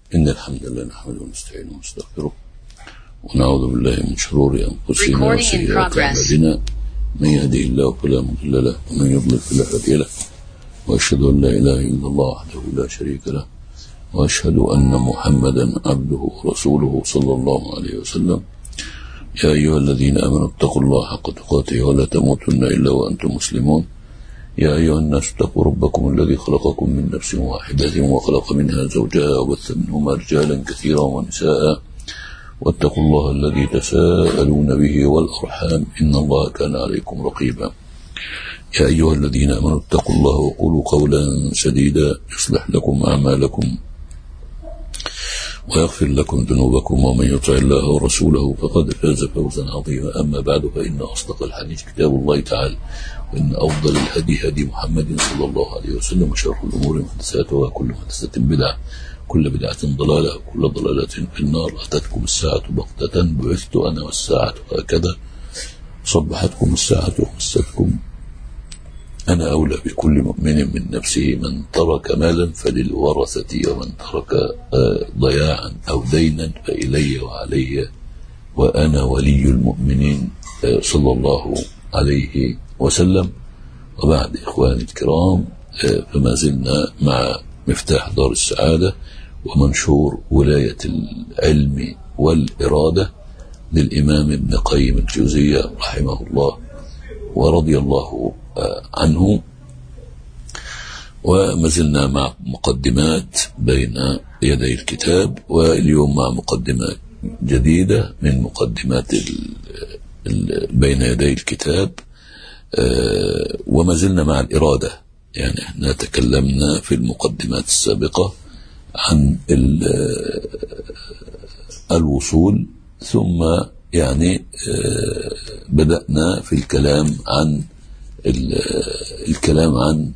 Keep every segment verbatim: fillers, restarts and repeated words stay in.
إن الحمد لله نحمده ونستعينه ونستغفره ونعوذ بالله من شرور أنفسنا وسيئات أعمالنا، من يهده الله فلا مضل له ومن يضلل فلا هادي له، وأشهد أن لا إله إلا الله وحده لا شريك له، وأشهد أن محمدا عبده ورسوله صلى الله عليه وسلم. يا أيها الذين آمنوا اتقوا الله حق تقاته ولا تموتن إلا وأنتم مسلمون. يا أيها الناس اتقوا ربكم الذي خلقكم من نفس واحدة وخلق منها زوجها وبث منهما رجالا كثيرا ونساء، واتقوا الله الذي تساءلون به والأرحام إن الله كان عليكم رقيبا. يا أيها الذين آمنوا اتقوا الله وقولوا قولا سديدا يصلح لكم أعمالكم ويغفر لكم ذنوبكم، ومن يطع الله ورسوله فقد فاز فوزا عظيما. أما بعد، فإن أصدق الحديث كتاب الله تعالى، وإن أفضل الهدي هدي محمد صلى الله عليه وسلم، وشر الأمور محدثاتها وكل محدثة بدعة، كل بدعة ضلالة وكل ضلالة في النار. أتتكم الساعة بغتة، بعثت أنا والساعة هكذا، صبحتكم الساعة ومستكم. أنا أولى بكل مؤمن من نفسه، من ترك مالا فللورثة، ومن ترك ضياعا أو دينا فإلي وعلي، وأنا ولي المؤمنين صلى الله عليه وسلم. وبعد إخواني الكرام، فما زلنا مع مفتاح دار السعادة ومنشور ولاية العلم والإرادة للإمام ابن قيم الجوزية رحمه الله ورضي الله عنه. وما زلنا مع مقدمات بين يدي الكتاب، واليوم مع مقدمات جديدة من مقدمات ال ال بين يدي الكتاب. وما زلنا مع الإرادة، يعني احنا تكلمنا في المقدمات السابقة عن الوصول، ثم يعني بدأنا في الكلام عن الكلام عن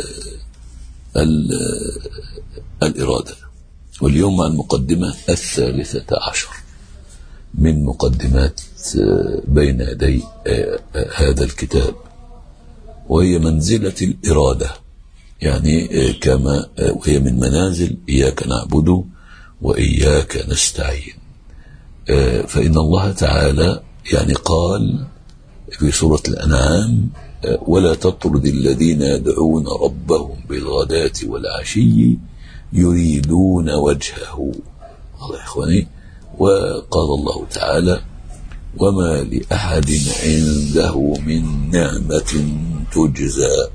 الإرادة، واليوم مع المقدمة الثالثة عشر من مقدمات بين يدي هذا الكتاب، وهي منزلة الإرادة، يعني كما وهي من منازل إياك نعبد وإياك نستعين. فإن الله تعالى يعني قال في سورة الأنعام: ولا تطرد الذين يدعون ربهم بالغداة والعشي يريدون وجهه. الله يا إخواني. وقال الله تعالى: وما لأحد عنده من نعمة تجزى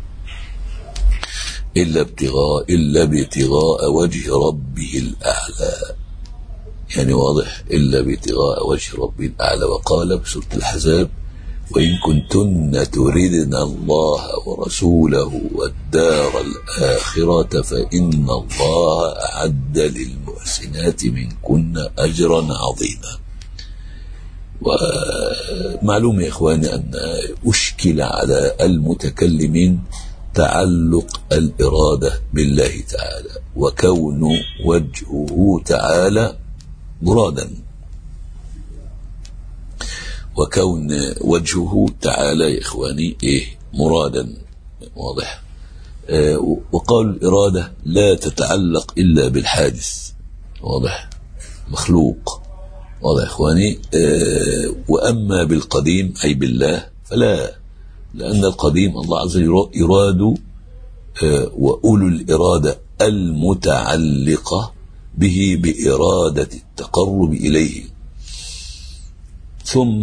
إلا ابتغاء إلا ابتغاء وجه ربه الأعلى. يعني واضح، إلا ابتغاء وجه ربه الأعلى. وقال في سورة الأحزاب: وإن كنتن تردن الله ورسوله والدار الآخرة فإن الله أعد للمحسنات منكن أجرا عظيما. ومعلوم يا إخواني أن أشكل على المتكلمين تعلق الإرادة بالله تعالى، وكون وجهه تعالى مرادا، وكون وجهه تعالى يا إخواني إيه مرادا. واضح. آه وقالوا الإرادة لا تتعلق إلا بالحادث. واضح، مخلوق. واضح يا إخواني. آه وأما بالقديم أي بالله فلا، لأن القديم الله عز وجل يراد، آه وأولو الإرادة المتعلقة به بإرادة التقرب إليه، ثم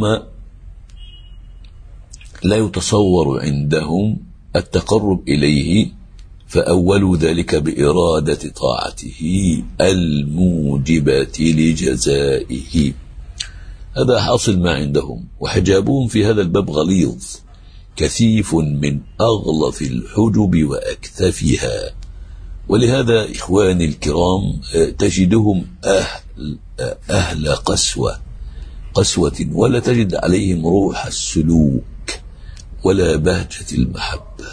لا يتصور عندهم التقرب إليه، فأولوا ذلك بإرادة طاعته الموجبة لجزائه. هذا حاصل ما عندهم، وحجابهم في هذا الباب غليظ كثيف من أغلظ الحجب وأكثفها. ولهذا إخواني الكرام تجدهم أهل, أهل قسوة قسوة ولا تجد عليهم روح السلوك ولا بهجة المحبة.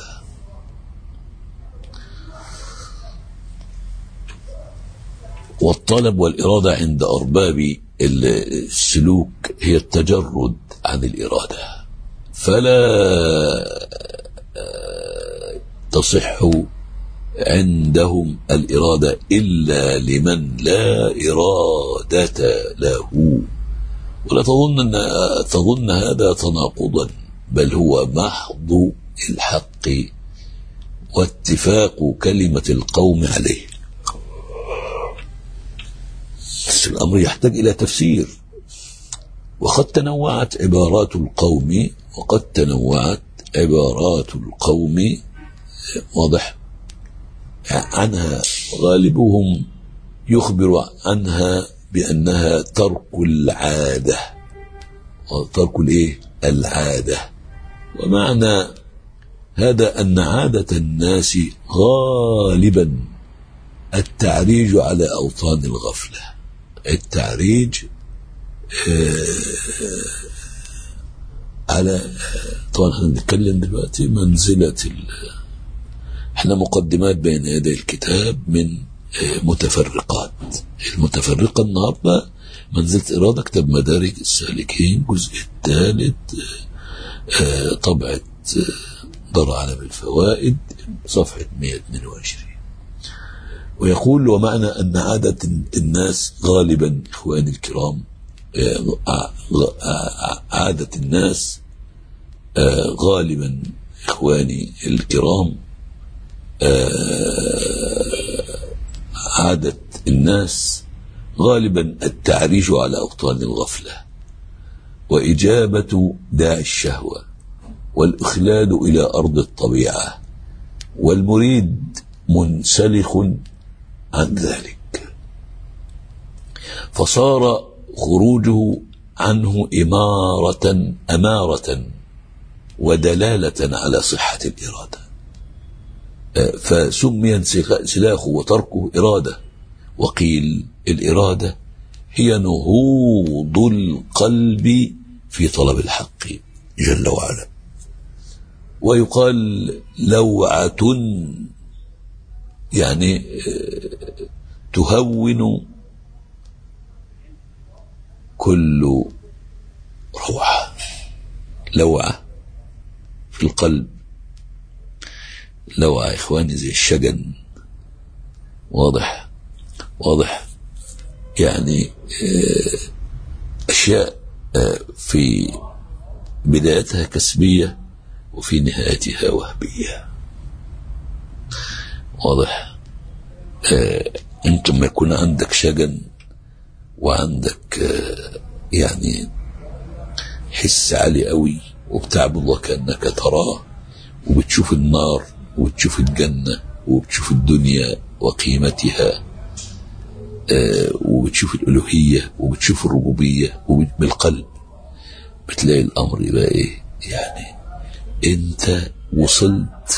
والطلب والإرادة عند أرباب السلوك هي التجرد عن الإرادة، فلا تصح عندهم الإرادة إلا لمن لا إرادة له. ولا تظن أن تظن هذا تناقضا، بل هو محض الحق واتفاق كلمة القوم عليه. الأمر يحتاج إلى تفسير، وقد تنوعت عبارات القوم وقد تنوعت عبارات القوم واضح عنها، غالبهم يخبر عنها بأنها ترك العادة، ترك الايه العادة. ومعنى هذا أن عادة الناس غالبا التعريج على أوطان الغفلة. التعريج على، طبعا احنا بنتكلم دلوقتي منزلة ال... احنا مقدمات بين يدي الكتاب من متفرقات. المتفرقة النهاردة منزلة إرادة، كتاب مدارج السالكين جزء الثالث، طبعة دار عالم الفوائد صفحة مئة واثنين وعشرين. ويقول: ومعنى أن عادة الناس غالبا إخواني الكرام، عادة الناس غالبا إخواني الكرام عادة الناس غالبا التعريج على أوطان الغفلة، وإجابة داعي الشهوة، والإخلاد إلى أرض الطبيعة، والمريد منسلخ عن ذلك، فصار خروجه عنه إمارة أمارة ودلالة على صحة الإرادة، فسمي انسلاخه وتركه إرادة. وقيل الإرادة هي نهوض القلب في طلب الحق جل وعلا. ويقال لوعة، يعني تهون كل روعة. لوعة في القلب، لوعة إخواني زي الشجن، واضح واضح يعني أشياء في بدايتها كسبية وفي نهايتها وهبية، واضح. أنت ما يكون عندك شجن وعندك يعني حس عالي قوي وبتعبد الله كأنك تراه، وبتشوف النار وبتشوف الجنة وبتشوف الدنيا وقيمتها، وبتشوف الألوهية وبتشوف الربوبية بالقلب، بتلاقي الأمر يبقى إيه؟ يعني أنت وصلت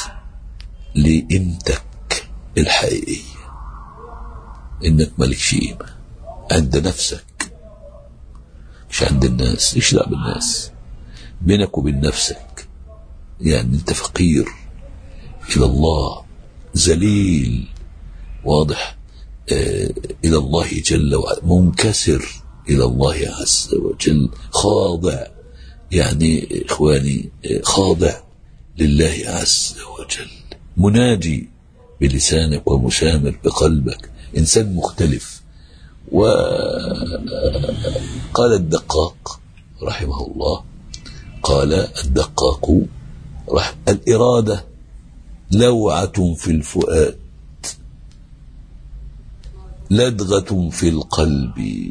لقيمتك الحقيقية، إنك مالكش قيمة عند نفسك، مش عند الناس. إيش دعوة بالناس؟ بينك وبين نفسك. يعني أنت فقير إلى الله، ذليل، واضح، آه إلى الله جل وعلا، منكسر إلى الله عز وجل، خاضع، يعني إخواني آه خاضع لله عز وجل، مناجي بلسانك ومسامر بقلبك، إنسان مختلف. وقال الدقاق رحمه الله، قال الدقاق رحمه: الإرادة لوعة في الفؤاد، لدغة في القلب،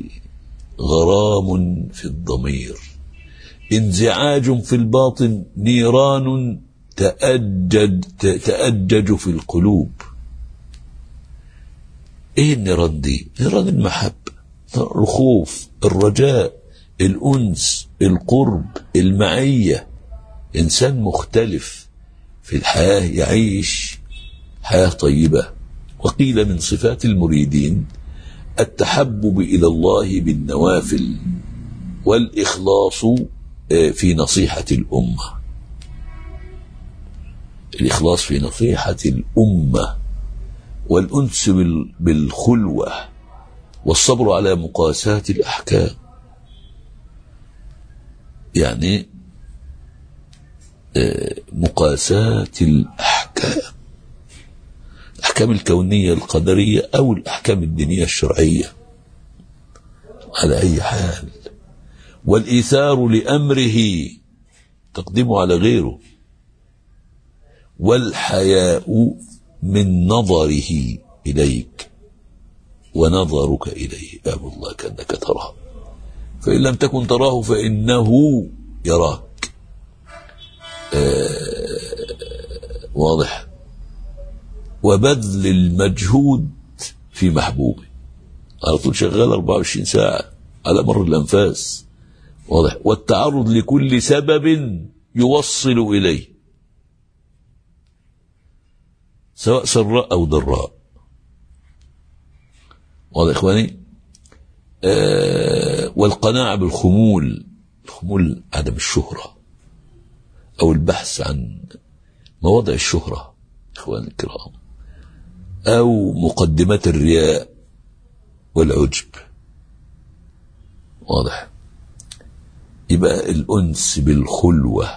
غرام في الضمير، انزعاج في الباطن، نيران تأجج, تأجج في القلوب. ايه النيران دي؟ نيران المحبة، الخوف، الرجاء، الأنس، القرب، المعية. إنسان مختلف في الحياة يعيش حياة طيبة. وقيل من صفات المريدين التحبب إلى الله بالنوافل، والإخلاص في نصيحة الأمة، الإخلاص في نصيحة الأمة، والأنس بالخلوة، والصبر على مقاساة الأحكام. يعني مقاساة الأحكام، الأحكام الكونية القدرية أو الأحكام الدينية الشرعية على أي حال. والإيثار لأمره تقديمه على غيره. والحياء من نظره إليك ونظرك إليه أعبد الله كأنك تراه فإن لم تكن تراه فإنه يراك. آه واضح. وبذل المجهود في محبوبه على طول شغال أربعة وعشرين ساعة على مر الأنفاس. واضح. والتعرض لكل سبب يوصل إليه سواء سراء أو ضراء. واضح إخواني. آه والقناعة بالخمول. الخمول عدم الشهرة أو البحث عن مواضع الشهرة إخواني الكرام أو مقدمات الرياء والعجب. واضح. يبقى الأنس بالخلوة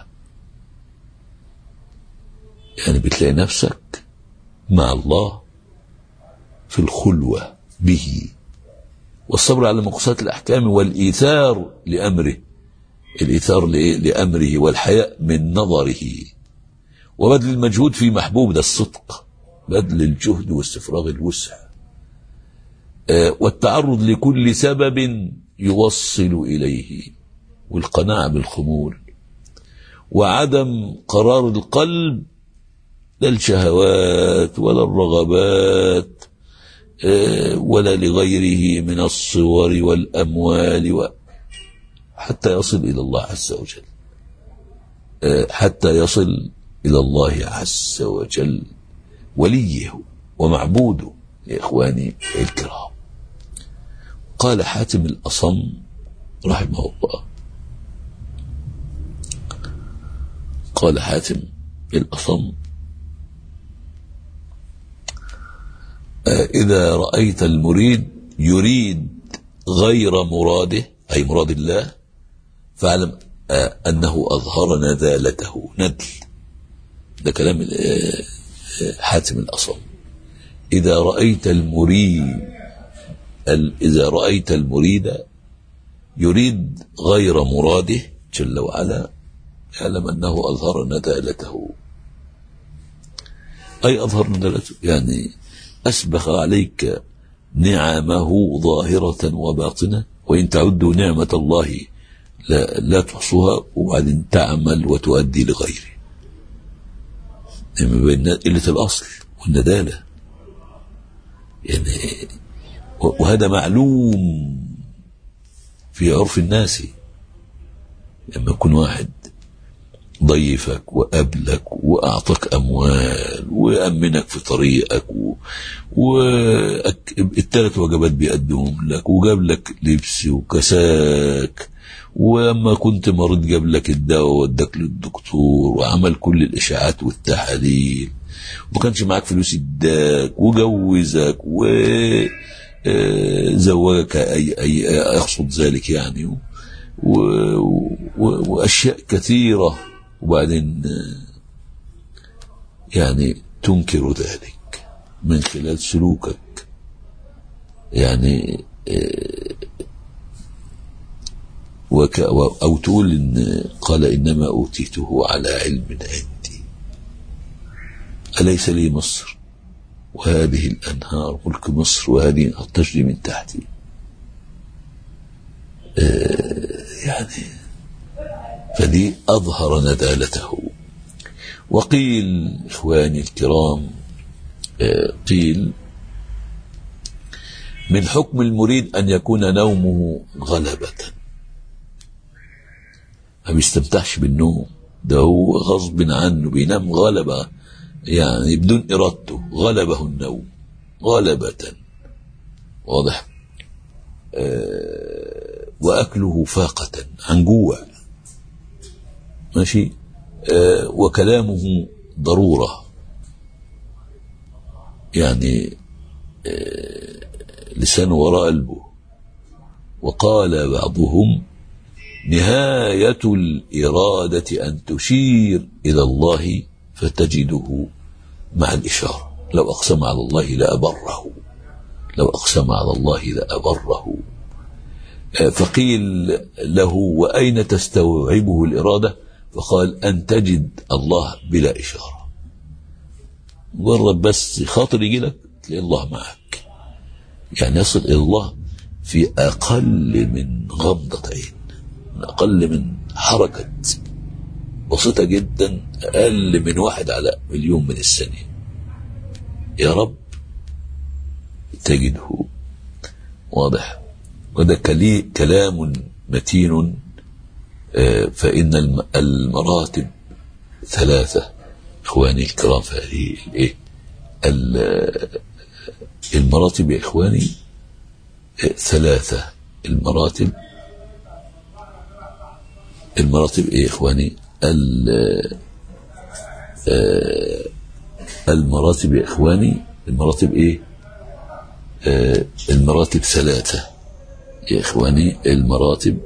يعني بتلاقي نفسك مع الله في الخلوة به. والصبر على مقصات الأحكام والإيثار لأمره. الإيثار لأمره والحياء من نظره. وبذل المجهود في محبوب ده الصدق بذل الجهد واستفراغ الوسع. آه والتعرض لكل سبب يوصل إليه. والقناعة بالخمول. وعدم قرار القلب لا الشهوات ولا الرغبات آه ولا لغيره من الصور والأموال و... حتى يصل إلى الله عز وجل. آه حتى يصل إلى الله عز وجل وليه ومعبوده يا إخواني الكرام. قال حاتم الأصم رحمه الله. قال حاتم الأصم إذا رأيت المريد يريد غير مراده أي مراد الله فاعلم أنه أظهر نذالته. ندل ده كلام حاتم الأصم. إذا رأيت المريد إذا رأيت المريد يريد غير مراده جل وعلا يعلم أنه أظهر ندالته. أي أظهر ندالته يعني أسبغ عليك نعمه ظاهرة وباطنة وإن تعدوا نعمة الله لا, لا تحصوها وبعدين تعمل وتؤدي لغيره. بين قلة الأصل والندالة يعني. وهذا معلوم في عرف الناس. لما يكون واحد ضيفك وقابلك وأعطاك أموال ويأمنك في طريقك والثلاث وجبات بيقدمهم لك وجاب لك لبس وكساك ولما كنت مريض جاب لك الدواء ووداك للدكتور وعمل كل الإشاعات والتحاليل وما كانش معاك فلوس اداك وجوزك وزوجك أي أي يقصد ذلك يعني و و وأشياء كثيرة وبعدين يعني تنكر ذلك من خلال سلوكك يعني وك أو تقول إن قال إنما أوتيته على علم عندي أليس لي مصر وهذه الأنهار ملك مصر وهذه تجري من تحتي يعني. فدي أظهر ندالته. وقيل إخواني الكرام قيل من حكم المريد أن يكون نومه غلبة. ما بيستمتعش بالنوم ده هو غصب عنه بينام غلبة يعني بدون إرادته غلبه النوم غلبة. واضح. أه وأكله فاقة عن جوع ماشي. أه وكلامه ضرورة يعني أه لسانه وراء قلبه. وقال بعضهم نهاية الإرادة أن تشير إلى الله فتجده مع الإشارة. لو أقسم على الله لأبره، لو أقسم على الله لأبره. فقيل له وأين تستوعبه الإرادة؟ فقال أن تجد الله بلا إشارة، مجرد بس خاطر يجي لك تلاقي الله معك، يعني يصل إلى الله في أقل من غمضة عين، من أقل من حركة بسيطة جدا، أقل من واحد على مليون من الثانية. يا رب تجده. واضح؟ وده كلام متين. فإن المراتب ثلاثة إخواني الكرام، فهذه الإيه المراتب يا إخواني ثلاثة. المراتب المراتب إيه يا إخواني؟ المراتب يا إخواني المراتب إيه؟ المراتب ثلاثة يا إخواني. المراتب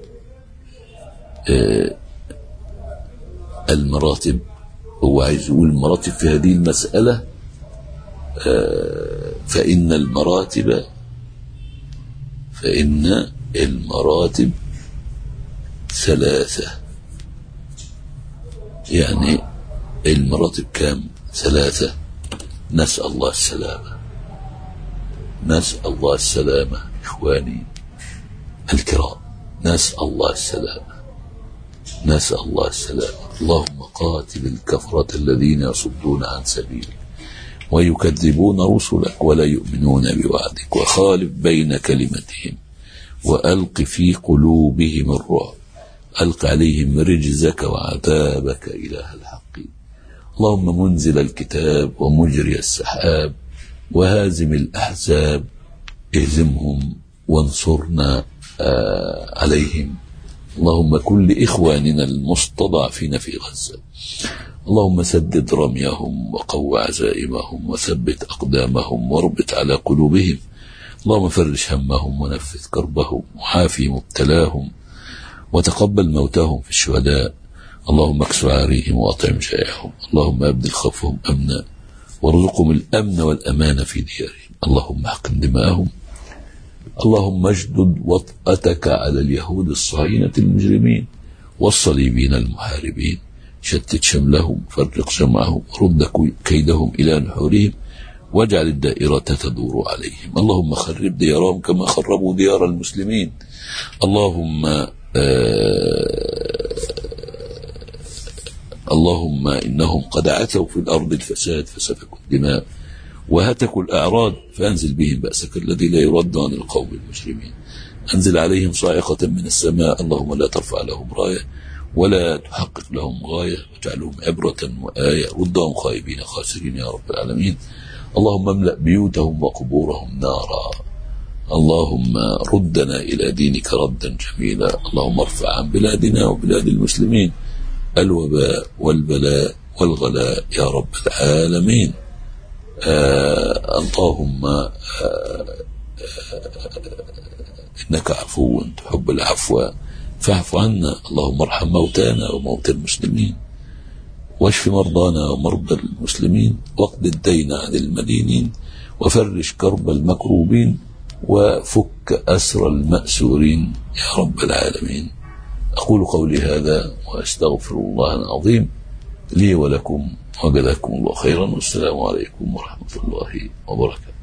المراتب هو عايز يقول المراتب في هذه المسألة. فإن المراتب فإن المراتب ثلاثة، يعني المراتب كام؟ ثلاثة. نسأل الله السلامة، نسأل الله السلامة إخواني الكرام، نسأل الله السلامة، نسأل الله السلامة. اللهم قاتل الكفرة الذين يصدون عن سبيلك ويكذبون رسلك ولا يؤمنون بوعدك، وخالف بين كلمتهم وألق في قلوبهم الرعب، ألق عليهم رجزك وعذابك إله الحق. اللهم منزل الكتاب ومجري السحاب وهازم الأحزاب، اهزمهم وانصرنا آه عليهم. اللهم كن لإخواننا المستضعفين في غزة، اللهم سدد رميهم وقو عزائمهم وثبت أقدامهم واربط على قلوبهم. اللهم فرج همهم ونفذ كربهم وعافي مبتلاهم وتقبل موتاهم في الشهداء. اللهم اكس عاريهم وأطعم جائعهم. اللهم أبدل خوفهم أمنا وارزقهم الأمن والأمان في ديارهم. اللهم احقن دماءهم. اللهم اجدد وطأتك على اليهود الصهاينة المجرمين والصليبين المحاربين، شتت شملهم، فرق جمعهم، رد كيدهم إلى نحورهم، واجعل الدائرة تدور عليهم. اللهم خرب ديارهم كما خربوا ديار المسلمين. اللهم آه اللهم إنهم قد عتوا في الأرض الفساد فسفكوا الدماء وهتكوا الأعراض، فأنزل بهم بأسك الذي لا يرد عن القوم المجرمين. أنزل عليهم صاعقة من السماء. اللهم لا ترفع لهم راية ولا تحقق لهم غاية، واجعلهم عبرة وآية، ردهم خائبين خاسرين يا رب العالمين. اللهم املأ بيوتهم وقبورهم نارا. اللهم ردنا إلى دينك ردا جميلا. اللهم ارفع عن بلادنا وبلاد المسلمين الوباء والبلاء والغلاء يا رب العالمين. آه اللهم آه آه إنك عفو تحب العفو فاعف عنا. اللهم ارحم موتانا وموتى المسلمين، واشف مرضانا ومرضى المسلمين، واقض الدين عن المدينين، وفرج كرب المكروبين، وفك أسر المأسورين يا رب العالمين. أقول قولي هذا وأستغفر الله العظيم لي ولكم، وجزاكم الله خيرا، والسلام عليكم ورحمة الله وبركاته.